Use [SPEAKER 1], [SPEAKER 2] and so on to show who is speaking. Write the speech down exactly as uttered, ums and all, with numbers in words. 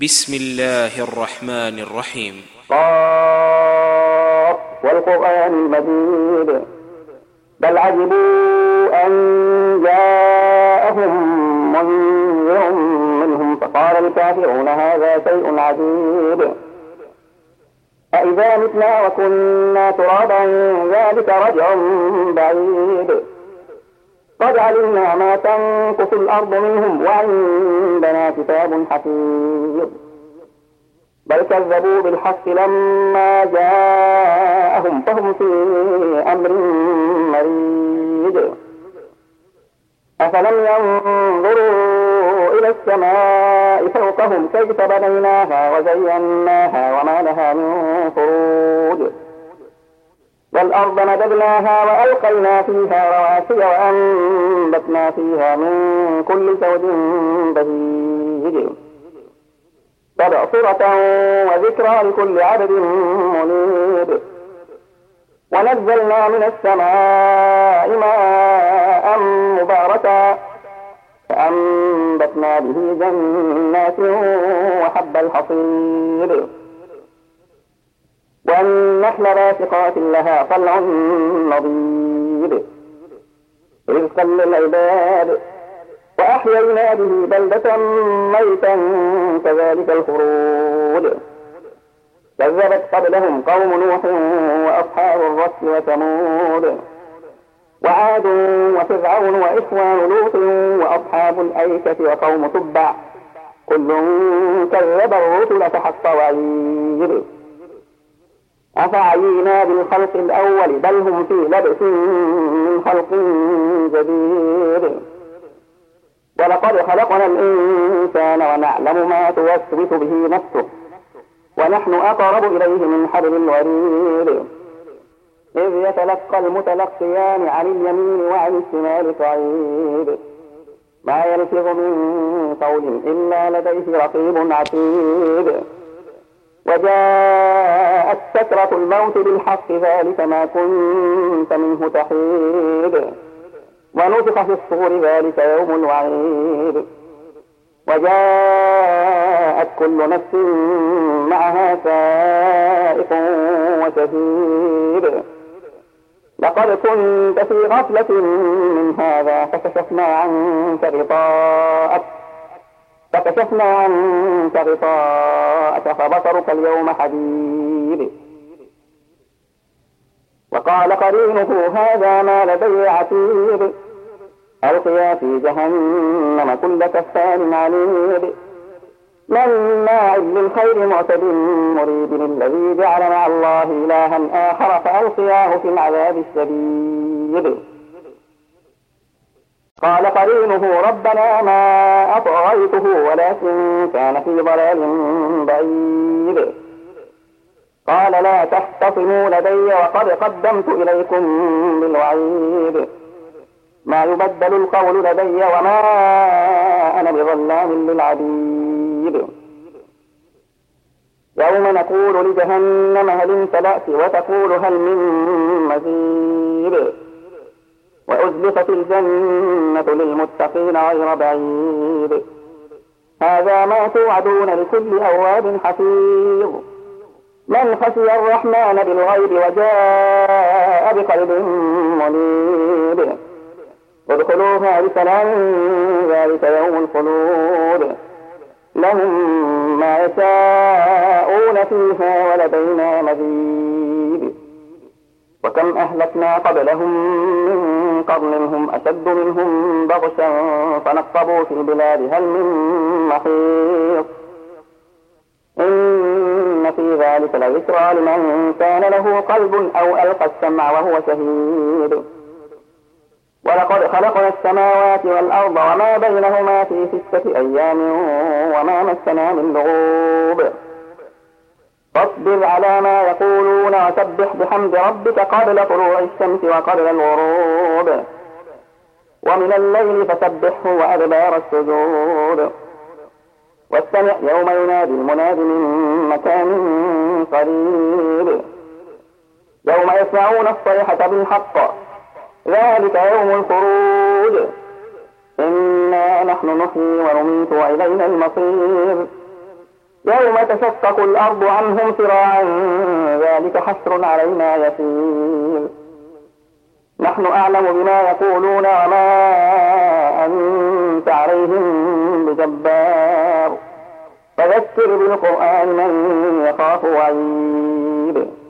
[SPEAKER 1] بسم الله الرحمن الرحيم.
[SPEAKER 2] قاف والقرآن المجيد بل عجبوا أن جاءهم منذر منهم فقال الكافرون هذا شيء عجيب أإذا متنا وكنا ترابا ذلك رجع بعيد قد علمنا ما تنقص الأرض منهم وعندنا كتاب حفيظ بل كذبوا بالحق لما جاءهم فهم في أمر مريج أفلم ينظروا إلى السماء فوقهم كيف بنيناها وزيناها وما لها من فروج والأرض مددناها وألقينا فيها رواسي وأنبتنا فيها من كل زوج بهيج تبصرة وذكرى لكل عبد منيب ونزلنا من السماء ماء مباركا فأنبتنا به جنات وحب الحصيد والنخل باسقات لها طلع نضيد رزقا للعباد وأحيينا به بلدة ميتا كذلك الخروج كذبت قبلهم قوم نوح وأصحاب الرس وثمود وعاد وفرعون وإخوان لوط وأصحاب الأيكة وقوم تبع كل كذب الرسل فحق وعيد أفعينا بالخلق الأول بل هم في لبس من خلق جديد ولقد خلقنا الإنسان ونعلم ما توسوس به نفسه ونحن أقرب إليه من حبل الوريد إذ يتلقى المتلقيان عن اليمين وعن الشمال قعيد ما يلفظ من قول إلا لديه رقيب عتيد وجاءت سكرة الموت بالحق ذلك ما كنت منه تحيد ونفخ في الصور ذلك يوم الوعيد وجاءت كل نفس معها سائق وشهيد لقد كنت في غفلة من هذا فكشفنا عنك غطاءك فكشفنا عنك غطاءك فبصرك اليوم حديد وقال قرينه هذا ما لدي عتيد ألقيا في جهنم كل كفار عنيد مناع للخير معتد مريب الذي جعل مع الله إلها آخر فألقياه في العذاب الشديد قال قرينه ربنا ما أطغيته ولكن كان في ضلال بعيد قال لا تختصموا لدي وقد قدمت إليكم بالوعيد ما يبدل القول لدي وما أنا بظلام للعبيد يوم نقول لجهنم هل امتلأت وتقول هل من مزيد وأزلفت الجنة للمتقين غير بعيد هذا ما توعدون لكل أواب حفيظ من خشي الرحمن بالغيب وجاء بقلب منيب ادخلوها بسلام ذلك يوم الخلود لهم ما يشاءون فيها ولدينا مزيد وكم أهلكنا قبلهم من قرن هم أشد منهم بطشا فنقبوا في البلاد هل من محيص إن في ذلك لذكرى لمن كان له قلب أو ألقى السمع وهو شهيد ولقد خلقنا السماوات والأرض وما بينهما في ستة أيام وما مسنا من لغوب فاصبر على ما يقولون وسبح بحمد ربك قبل طلوع الشمس وقبل الغروب ومن الليل فسبحه وأدبار السجود واستمع يوم ينادي المناد من مكان قريب يوم يسمعون الصيحة بالحق ذلك يوم الخروج إنا نحن نحيي ونميت وإلينا المصير يوم تشقق الأرض عنهم سراعا ذلك حشر علينا يسير نحن أعلم بما يقولون وما أنت عليهم بجبار فذكر بالقرآن من يخاف وعيد